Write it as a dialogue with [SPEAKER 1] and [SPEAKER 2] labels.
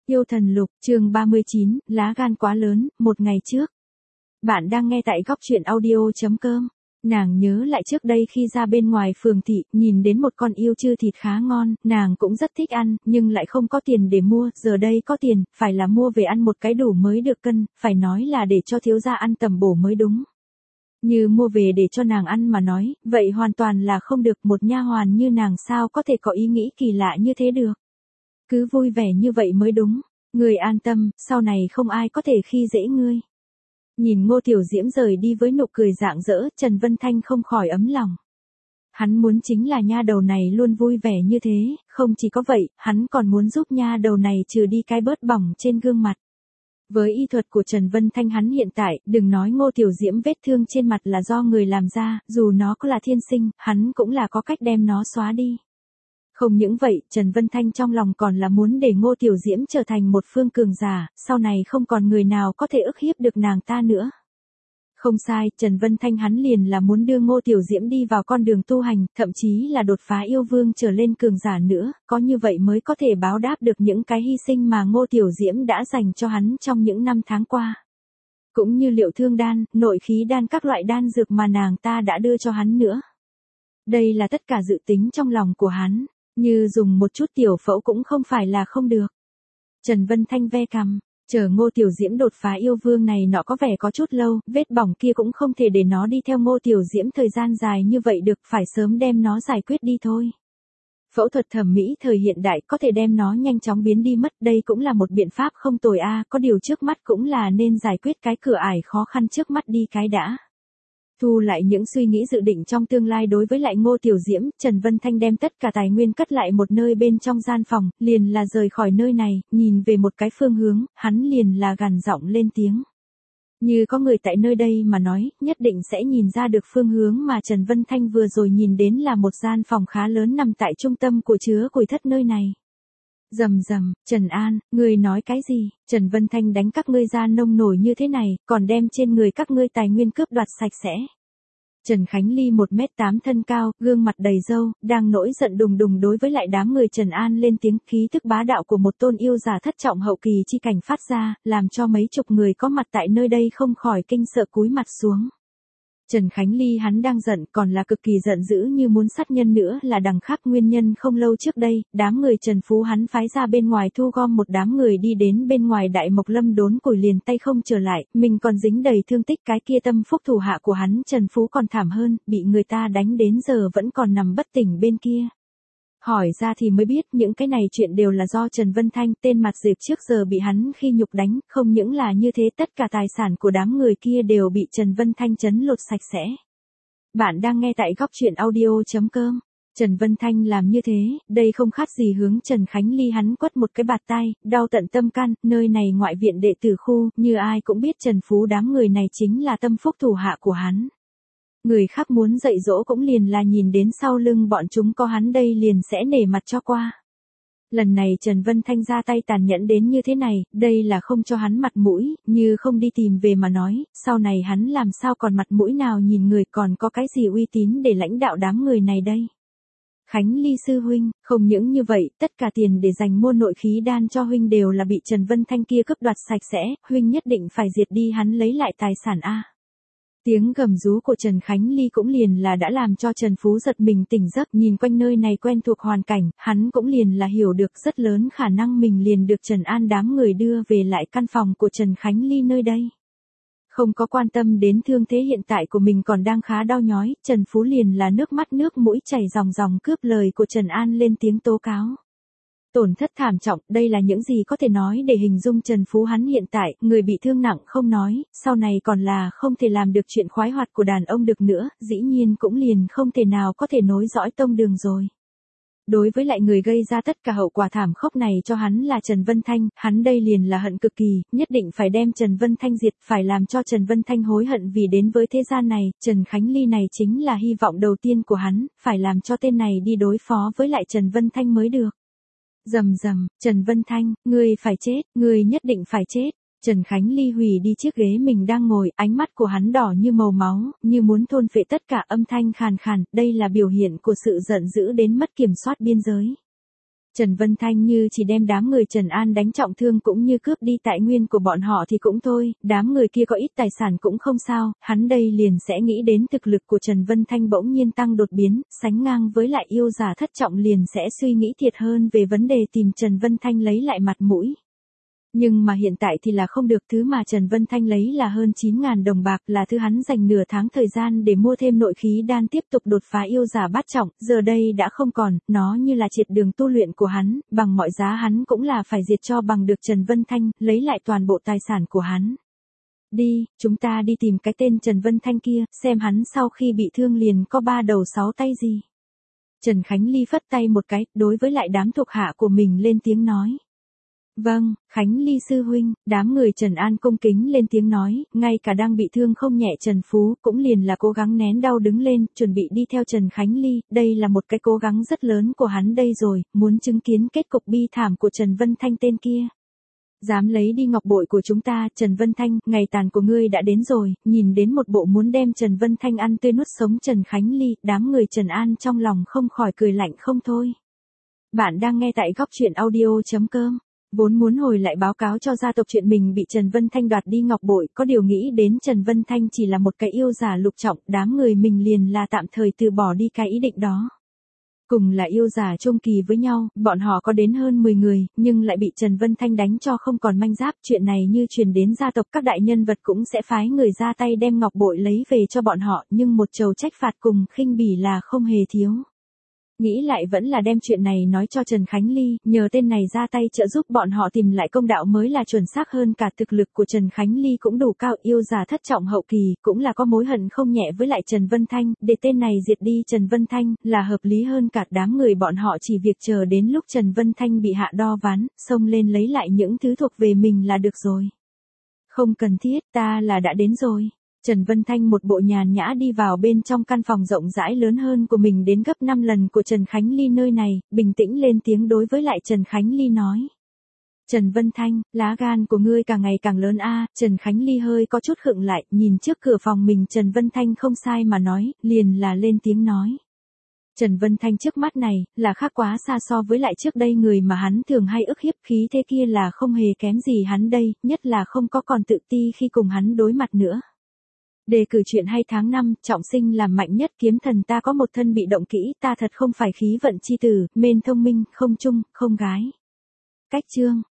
[SPEAKER 1] Yêu thần lục, chương 39, lá gan quá lớn, một ngày trước. Bạn đang nghe tại góc truyện audio.com. Nàng nhớ lại trước đây khi ra bên ngoài phường thị, nhìn đến một con yêu chư thịt khá ngon, nàng cũng rất thích ăn, nhưng lại không có tiền để mua, giờ đây có tiền, phải là mua về ăn một cái đủ mới được cân, phải nói là để cho thiếu gia ăn tầm bổ mới đúng. Như mua về để cho nàng ăn mà nói, vậy hoàn toàn là không được, một nha hoàn như nàng sao có thể có ý nghĩ kỳ lạ như thế được. Cứ vui vẻ như vậy mới đúng, người an tâm, sau này không ai có thể khi dễ ngươi. Nhìn Ngô Tiểu Diễm rời đi với nụ cười rạng rỡ, Trần Vân Thanh không khỏi ấm lòng. Hắn muốn chính là nha đầu này luôn vui vẻ như thế, không chỉ có vậy, hắn còn muốn giúp nha đầu này trừ đi cái bớt bỏng trên gương mặt. Với y thuật của Trần Vân Thanh hắn hiện tại, đừng nói Ngô Tiểu Diễm vết thương trên mặt là do người làm ra, dù nó có là thiên sinh, hắn cũng là có cách đem nó xóa đi. Không những vậy, Trần Vân Thanh trong lòng còn là muốn để Ngô Tiểu Diễm trở thành một phương cường giả, sau này không còn người nào có thể ức hiếp được nàng ta nữa. Không sai, Trần Vân Thanh hắn liền là muốn đưa Ngô Tiểu Diễm đi vào con đường tu hành, thậm chí là đột phá yêu vương trở lên cường giả nữa, có như vậy mới có thể báo đáp được những cái hy sinh mà Ngô Tiểu Diễm đã dành cho hắn trong những năm tháng qua. Cũng như liệu thương đan, nội khí đan các loại đan dược mà nàng ta đã đưa cho hắn nữa. Đây là tất cả dự tính trong lòng của hắn. Như dùng một chút tiểu phẫu cũng không phải là không được. Trần Vân Thanh ve cằm, chờ Ngô Tiểu Diễm đột phá yêu vương này nọ có vẻ có chút lâu, vết bỏng kia cũng không thể để nó đi theo Ngô Tiểu Diễm thời gian dài như vậy được, phải sớm đem nó giải quyết đi thôi. Phẫu thuật thẩm mỹ thời hiện đại có thể đem nó nhanh chóng biến đi mất, đây cũng là một biện pháp không tồi a, có điều trước mắt cũng là nên giải quyết cái cửa ải khó khăn trước mắt đi cái đã. Thu lại những suy nghĩ dự định trong tương lai đối với lại Ngô Tiểu Diễm, Trần Vân Thanh đem tất cả tài nguyên cất lại một nơi bên trong gian phòng, liền là rời khỏi nơi này, nhìn về một cái phương hướng, hắn liền là gằn giọng lên tiếng. Như có người tại nơi đây mà nói, nhất định sẽ nhìn ra được phương hướng mà Trần Vân Thanh vừa rồi nhìn đến là một gian phòng khá lớn nằm tại trung tâm của chứa củi thất nơi này. Rầm rầm, Trần An, ngươi nói cái gì? Trần Vân Thanh đánh các ngươi ra nông nổi như thế này, còn đem trên người các ngươi tài nguyên cướp đoạt sạch sẽ. Trần Khánh Ly 1m8 thân cao, gương mặt đầy râu, đang nổi giận đùng đùng đối với lại đám người Trần An lên tiếng, khí tức bá đạo của một tôn yêu giả thất trọng hậu kỳ chi cảnh phát ra, làm cho mấy chục người có mặt tại nơi đây không khỏi kinh sợ cúi mặt xuống. Trần Khánh Ly hắn đang giận, còn là cực kỳ giận dữ như muốn sát nhân nữa, là đằng khác nguyên nhân không lâu trước đây, đám người Trần Phú hắn phái ra bên ngoài thu gom một đám người đi đến bên ngoài Đại Mộc Lâm đốn củi liền tay không trở lại, mình còn dính đầy thương tích, cái kia tâm phúc thủ hạ của hắn Trần Phú còn thảm hơn, bị người ta đánh đến giờ vẫn còn nằm bất tỉnh bên kia. Hỏi ra thì mới biết những cái này chuyện đều là do Trần Vân Thanh, tên mặt dẹp trước giờ bị hắn khi nhục đánh, không những là như thế, tất cả tài sản của đám người kia đều bị Trần Vân Thanh trấn lột sạch sẽ. Bạn đang nghe tại góc truyện audio.com. Trần Vân Thanh làm như thế, đây không khác gì hướng Trần Khánh Ly hắn quất một cái bạt tay, đau tận tâm can, nơi này ngoại viện đệ tử khu, như ai cũng biết Trần Phú đám người này chính là tâm phúc thủ hạ của hắn. Người khác muốn dạy dỗ cũng liền là nhìn đến sau lưng bọn chúng có hắn đây liền sẽ nể mặt cho qua. Lần này Trần Vân Thanh ra tay tàn nhẫn đến như thế này, đây là không cho hắn mặt mũi, như không đi tìm về mà nói, sau này hắn làm sao còn mặt mũi nào nhìn người, còn có cái gì uy tín để lãnh đạo đám người này đây. Khánh Ly sư huynh, không những như vậy, tất cả tiền để dành mua nội khí đan cho huynh đều là bị Trần Vân Thanh kia cướp đoạt sạch sẽ, huynh nhất định phải diệt đi hắn lấy lại tài sản a. Tiếng gầm rú của Trần Khánh Ly cũng liền là đã làm cho Trần Phú giật mình tỉnh giấc, nhìn quanh nơi này quen thuộc hoàn cảnh, hắn cũng liền là hiểu được rất lớn khả năng mình liền được Trần An đám người đưa về lại căn phòng của Trần Khánh Ly nơi đây. Không có quan tâm đến thương thế hiện tại của mình còn đang khá đau nhói, Trần Phú liền là nước mắt nước mũi chảy ròng ròng cướp lời của Trần An lên tiếng tố cáo. Tổn thất thảm trọng, đây là những gì có thể nói để hình dung Trần Phú hắn hiện tại, người bị thương nặng không nói, sau này còn là không thể làm được chuyện khoái hoạt của đàn ông được nữa, dĩ nhiên cũng liền không thể nào có thể nối dõi tông đường rồi. Đối với lại người gây ra tất cả hậu quả thảm khốc này cho hắn là Trần Vân Thanh, hắn đây liền là hận cực kỳ, nhất định phải đem Trần Vân Thanh diệt, phải làm cho Trần Vân Thanh hối hận vì đến với thế gian này, Trần Khánh Ly này chính là hy vọng đầu tiên của hắn, phải làm cho tên này đi đối phó với lại Trần Vân Thanh mới được. Rầm rầm, Trần Vân Thanh, ngươi phải chết, ngươi nhất định phải chết. Trần Khánh Ly hủy đi chiếc ghế mình đang ngồi, ánh mắt của hắn đỏ như màu máu, như muốn thôn phệ tất cả, âm thanh khàn khàn, đây là biểu hiện của sự giận dữ đến mất kiểm soát biên giới. Trần Vân Thanh như chỉ đem đám người Trần An đánh trọng thương cũng như cướp đi tài nguyên của bọn họ thì cũng thôi, đám người kia có ít tài sản cũng không sao, hắn đây liền sẽ nghĩ đến thực lực của Trần Vân Thanh bỗng nhiên tăng đột biến, sánh ngang với lại yêu giả thất trọng liền sẽ suy nghĩ thiệt hơn về vấn đề tìm Trần Vân Thanh lấy lại mặt mũi. Nhưng mà hiện tại thì là không được, thứ mà Trần Vân Thanh lấy là hơn 9.000 đồng bạc, là thứ hắn dành nửa tháng thời gian để mua thêm nội khí đan tiếp tục đột phá yêu giả bát trọng, giờ đây đã không còn, nó như là triệt đường tu luyện của hắn, bằng mọi giá hắn cũng là phải diệt cho bằng được Trần Vân Thanh, lấy lại toàn bộ tài sản của hắn. Đi, chúng ta đi tìm cái tên Trần Vân Thanh kia, xem hắn sau khi bị thương liền có 3 đầu 6 tay gì. Trần Khánh Ly phất tay một cái, đối với lại đám thuộc hạ của mình lên tiếng nói. Vâng, Khánh Ly sư huynh, đám người Trần An cung kính lên tiếng nói, ngay cả đang bị thương không nhẹ Trần Phú cũng liền là cố gắng nén đau đứng lên, chuẩn bị đi theo Trần Khánh Ly, đây là một cái cố gắng rất lớn của hắn đây rồi, muốn chứng kiến kết cục bi thảm của Trần Vân Thanh tên kia. Dám lấy đi ngọc bội của chúng ta, Trần Vân Thanh, ngày tàn của ngươi đã đến rồi, nhìn đến một bộ muốn đem Trần Vân Thanh ăn tươi nuốt sống Trần Khánh Ly, đám người Trần An trong lòng không khỏi cười lạnh không thôi. Bạn đang nghe tại góc truyện audio.com. Vốn muốn hồi lại báo cáo cho gia tộc chuyện mình bị Trần Vân Thanh đoạt đi ngọc bội, có điều nghĩ đến Trần Vân Thanh chỉ là một cái yêu giả lục trọng, đám người mình liền là tạm thời từ bỏ đi cái ý định đó. Cùng là yêu giả chung kỳ với nhau, bọn họ có đến hơn 10 người, nhưng lại bị Trần Vân Thanh đánh cho không còn manh giáp, chuyện này như truyền đến gia tộc các đại nhân vật cũng sẽ phái người ra tay đem ngọc bội lấy về cho bọn họ, nhưng một trầu trách phạt cùng khinh bỉ là không hề thiếu. Nghĩ lại vẫn là đem chuyện này nói cho Trần Khánh Ly, nhờ tên này ra tay trợ giúp bọn họ tìm lại công đạo mới là chuẩn xác hơn, cả thực lực của Trần Khánh Ly cũng đủ cao, yêu giả thất trọng hậu kỳ, cũng là có mối hận không nhẹ với lại Trần Vân Thanh, để tên này diệt đi Trần Vân Thanh, là hợp lý hơn, cả đám người bọn họ chỉ việc chờ đến lúc Trần Vân Thanh bị hạ đo ván, xông lên lấy lại những thứ thuộc về mình là được rồi. Không cần thiết, ta là đã đến rồi. Trần Vân Thanh một bộ nhàn nhã đi vào bên trong căn phòng rộng rãi lớn hơn của mình đến gấp 5 lần của Trần Khánh Ly nơi này, bình tĩnh lên tiếng đối với lại Trần Khánh Ly nói. Trần Vân Thanh, lá gan của ngươi càng ngày càng lớn a. Trần Khánh Ly hơi có chút khựng lại, nhìn trước cửa phòng mình Trần Vân Thanh không sai mà nói, liền là lên tiếng nói. Trần Vân Thanh trước mắt này, là khác quá xa so với lại trước đây người mà hắn thường hay ức hiếp, khí thế kia là không hề kém gì hắn đây, nhất là không có còn tự ti khi cùng hắn đối mặt nữa. Đề cử chuyện hay tháng 5, trọng sinh làm mạnh nhất, kiếm thần ta có một thân bị động kỹ, ta thật không phải khí vận chi tử, mên thông minh, không trung, không gái. Cách chương.